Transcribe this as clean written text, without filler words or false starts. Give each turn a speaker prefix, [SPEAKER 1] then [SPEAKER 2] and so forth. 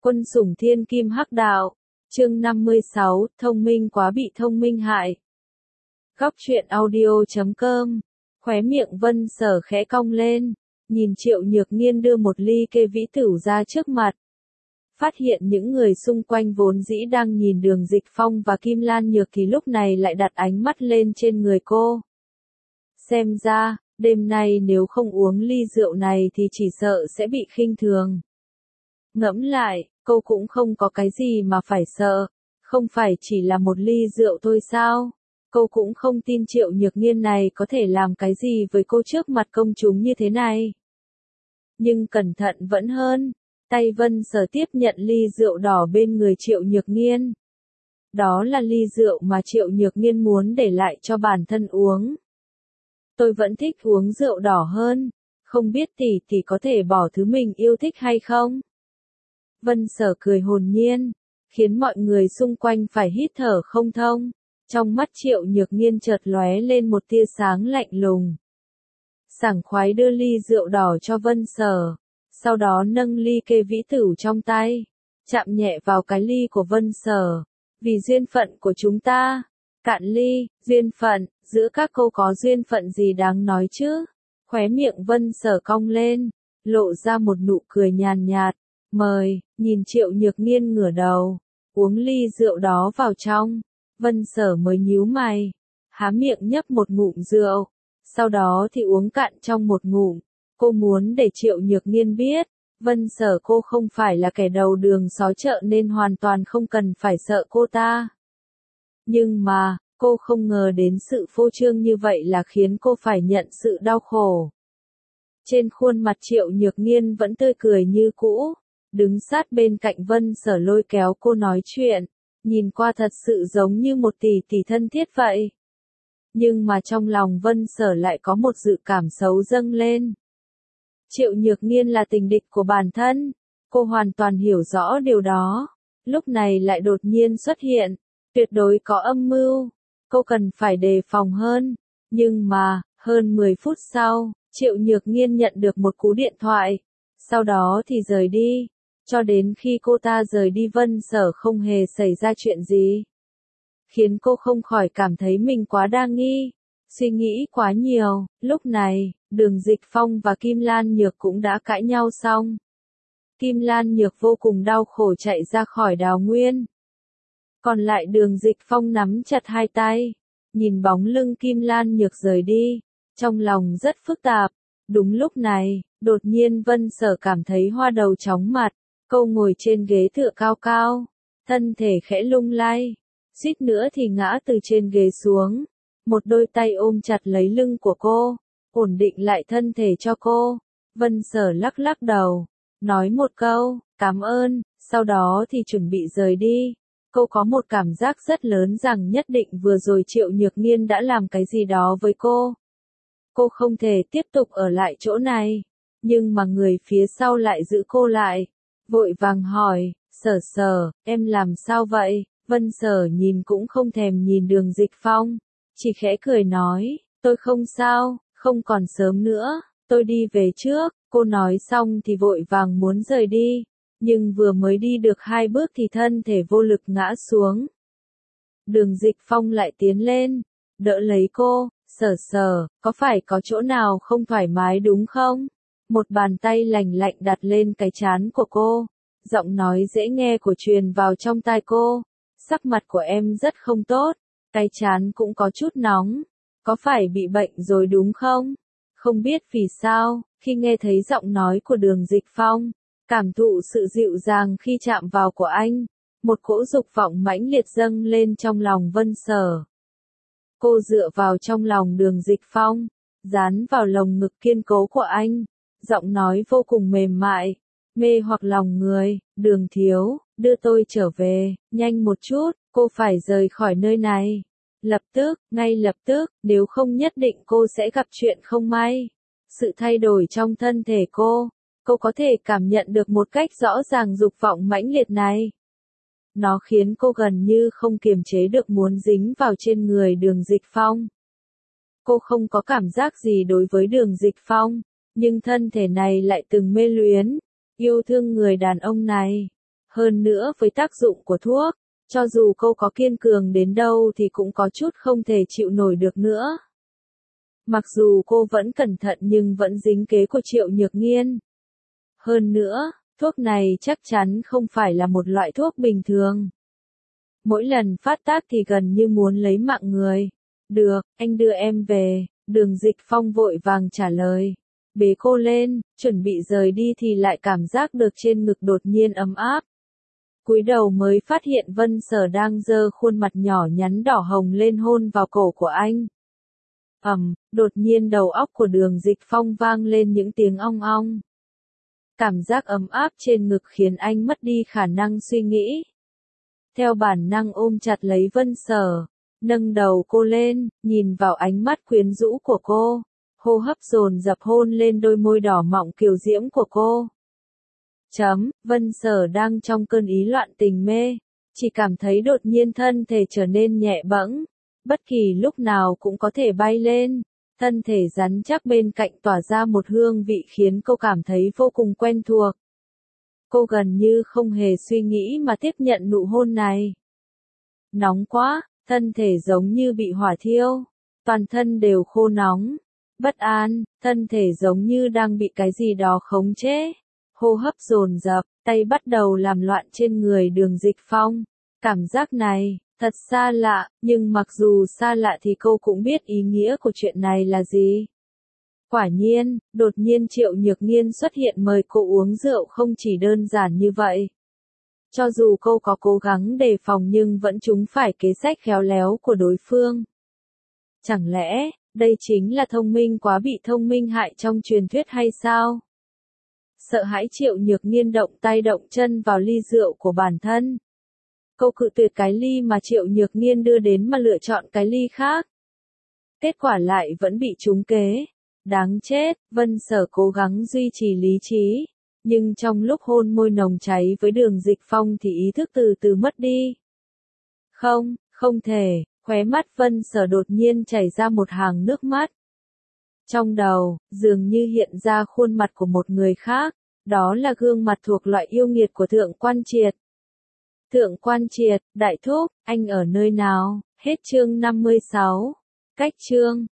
[SPEAKER 1] Quân sủng thiên kim hắc đạo. Chương 56, thông minh quá bị thông minh hại. Góc truyện audio.com. Khóe miệng Vân Sở khẽ cong lên, nhìn Triệu Nhược Nghiên đưa một ly kê vĩ tửu ra trước mặt. Phát hiện những người xung quanh vốn dĩ đang nhìn Đường Dịch Phong và Kim Lan Nhược thì lúc này lại đặt ánh mắt lên trên người cô. Xem ra, đêm nay nếu không uống ly rượu này thì chỉ sợ sẽ bị khinh thường. Ngẫm lại, cô cũng không có cái gì mà phải sợ, không phải chỉ là một ly rượu thôi sao? Cô cũng không tin Triệu Nhược Nghiên này có thể làm cái gì với cô trước mặt công chúng như thế này. Nhưng cẩn thận vẫn hơn, tay Vân Sở tiếp nhận ly rượu đỏ bên người Triệu Nhược Nghiên. Đó là ly rượu mà Triệu Nhược Nghiên muốn để lại cho bản thân uống. Tôi vẫn thích uống rượu đỏ hơn, không biết tỷ có thể bỏ thứ mình yêu thích hay không? Vân Sở cười hồn nhiên, khiến mọi người xung quanh phải hít thở không thông. Trong mắt Triệu Nhược Nghiên chợt lóe lên một tia sáng lạnh lùng. Sảng khoái đưa ly rượu đỏ cho Vân Sở, sau đó nâng ly kê vĩ tửu trong tay, chạm nhẹ vào cái ly của Vân Sở. Vì duyên phận của chúng ta, cạn ly, duyên phận, giữa các cô có duyên phận gì đáng nói chứ? Khóe miệng Vân Sở cong lên, lộ ra một nụ cười nhàn nhạt. Mời, nhìn Triệu Nhược Nghiên ngửa đầu, uống ly rượu đó vào trong. Vân Sở mới nhíu mày, há miệng nhấp một ngụm rượu, sau đó thì uống cạn trong một ngụm. Cô muốn để Triệu Nhược Nghiên biết, Vân Sở cô không phải là kẻ đầu đường xó chợ nên hoàn toàn không cần phải sợ cô ta. Nhưng mà, cô không ngờ đến sự phô trương như vậy là khiến cô phải nhận sự đau khổ. Trên khuôn mặt Triệu Nhược Nghiên vẫn tươi cười như cũ, đứng sát bên cạnh Vân Sở lôi kéo cô nói chuyện, nhìn qua thật sự giống như một tỷ thân thiết vậy. Nhưng mà trong lòng Vân Sở lại có một dự cảm xấu dâng lên. Triệu Nhược Nghiên là tình địch của bản thân, cô hoàn toàn hiểu rõ điều đó, lúc này lại đột nhiên xuất hiện, tuyệt đối có âm mưu, cô cần phải đề phòng hơn. Nhưng mà, hơn 10 phút sau, Triệu Nhược Nghiên nhận được một cú điện thoại, sau đó thì rời đi. Cho đến khi cô ta rời đi Vân Sở không hề xảy ra chuyện gì. Khiến cô không khỏi cảm thấy mình quá đa nghi, suy nghĩ quá nhiều. Lúc này, Đường Dịch Phong và Kim Lan Nhược cũng đã cãi nhau xong. Kim Lan Nhược vô cùng đau khổ chạy ra khỏi Đào Nguyên. Còn lại Đường Dịch Phong nắm chặt hai tay, nhìn bóng lưng Kim Lan Nhược rời đi, trong lòng rất phức tạp. Đúng lúc này, đột nhiên Vân Sở cảm thấy hoa đầu chóng mặt. Cô ngồi trên ghế tựa cao cao, thân thể khẽ lung lay, suýt nữa thì ngã từ trên ghế xuống. Một đôi tay ôm chặt lấy lưng của cô, ổn định lại thân thể cho cô. Vân Sở lắc lắc đầu, nói một câu, cảm ơn, sau đó thì chuẩn bị rời đi. Cô có một cảm giác rất lớn rằng nhất định vừa rồi Triệu Nhược Nghiên đã làm cái gì đó với cô. Cô không thể tiếp tục ở lại chỗ này, nhưng mà người phía sau lại giữ cô lại. Vội vàng hỏi, Sở, em làm sao vậy? Vân Sở nhìn cũng không thèm nhìn Đường Dịch Phong, chỉ khẽ cười nói, tôi không sao, không còn sớm nữa, tôi đi về trước. Cô nói xong thì vội vàng muốn rời đi, nhưng vừa mới đi được 2 bước thì thân thể vô lực ngã xuống. Đường Dịch Phong lại tiến lên, đỡ lấy cô, Sở, có phải có chỗ nào không thoải mái đúng không? Một bàn tay lành lạnh đặt lên cái trán của cô, giọng nói dễ nghe của truyền vào trong tai cô. Sắc mặt của em rất không tốt, cái trán cũng có chút nóng, có phải bị bệnh rồi đúng không? Không biết vì sao, khi nghe thấy giọng nói của Đường Dịch Phong, cảm thụ sự dịu dàng khi chạm vào của anh, một cỗ dục vọng mãnh liệt dâng lên trong lòng Vân Sở. Cô dựa vào trong lòng Đường Dịch Phong, dán vào lồng ngực kiên cố của anh. Giọng nói vô cùng mềm mại, mê hoặc lòng người, Đường thiếu, đưa tôi trở về, nhanh một chút, cô phải rời khỏi nơi này. Lập tức, ngay lập tức, nếu không nhất định cô sẽ gặp chuyện không may. Sự thay đổi trong thân thể cô có thể cảm nhận được một cách rõ ràng dục vọng mãnh liệt này. Nó khiến cô gần như không kiềm chế được muốn dính vào trên người Đường Dịch Phong. Cô không có cảm giác gì đối với Đường Dịch Phong, nhưng thân thể này lại từng mê luyến, yêu thương người đàn ông này. Hơn nữa với tác dụng của thuốc, cho dù cô có kiên cường đến đâu thì cũng có chút không thể chịu nổi được nữa. Mặc dù cô vẫn cẩn thận nhưng vẫn dính kế của Triệu Nhược Nghiên. Hơn nữa, thuốc này chắc chắn không phải là một loại thuốc bình thường. Mỗi lần phát tác thì gần như muốn lấy mạng người. Được, anh đưa em về, Đường Dịch Phong vội vàng trả lời. Bế cô lên, chuẩn bị rời đi thì lại cảm giác được trên ngực đột nhiên ấm áp. Cúi đầu mới phát hiện Vân Sở đang giơ khuôn mặt nhỏ nhắn đỏ hồng lên hôn vào cổ của anh. Đột nhiên đầu óc của Đường Dịch Phong vang lên những tiếng ong ong. Cảm giác ấm áp trên ngực khiến anh mất đi khả năng suy nghĩ. Theo bản năng ôm chặt lấy Vân Sở, nâng đầu cô lên, nhìn vào ánh mắt quyến rũ của cô, hô hấp dồn dập hôn lên đôi môi đỏ mọng kiều diễm của cô. Vân Sở đang trong cơn ý loạn tình mê, chỉ cảm thấy đột nhiên thân thể trở nên nhẹ bẫng, bất kỳ lúc nào cũng có thể bay lên, thân thể rắn chắc bên cạnh tỏa ra một hương vị khiến cô cảm thấy vô cùng quen thuộc. Cô gần như không hề suy nghĩ mà tiếp nhận nụ hôn này. Nóng quá, thân thể giống như bị hỏa thiêu, toàn thân đều khô nóng, bất an, thân thể giống như đang bị cái gì đó khống chế. Hô hấp dồn dập, tay bắt đầu làm loạn trên người Đường Dịch Phong. Cảm giác này, thật xa lạ, nhưng mặc dù xa lạ thì cô cũng biết ý nghĩa của chuyện này là gì. Quả nhiên, đột nhiên Triệu Nhược Nghiên xuất hiện mời cô uống rượu không chỉ đơn giản như vậy. Cho dù cô có cố gắng đề phòng nhưng vẫn trúng phải kế sách khéo léo của đối phương. Chẳng lẽ, đây chính là thông minh quá bị thông minh hại trong truyền thuyết hay sao? Sợ hãi Triệu Nhược Nghiên động tay động chân vào ly rượu của bản thân. Cô cự tuyệt cái ly mà Triệu Nhược Nghiên đưa đến mà lựa chọn cái ly khác. Kết quả lại vẫn bị trúng kế. Đáng chết, Vân Sở cố gắng duy trì lý trí. Nhưng trong lúc hôn môi nồng cháy với Đường Dịch Phong thì ý thức từ từ mất đi. Không thể, khóe mắt Vân Sở đột nhiên chảy ra một hàng nước mắt. Trong đầu, dường như hiện ra khuôn mặt của một người khác, đó là gương mặt thuộc loại yêu nghiệt của Thượng Quan Triệt. Thượng Quan Triệt, đại thúc, anh ở nơi nào? Hết chương 56. Cách chương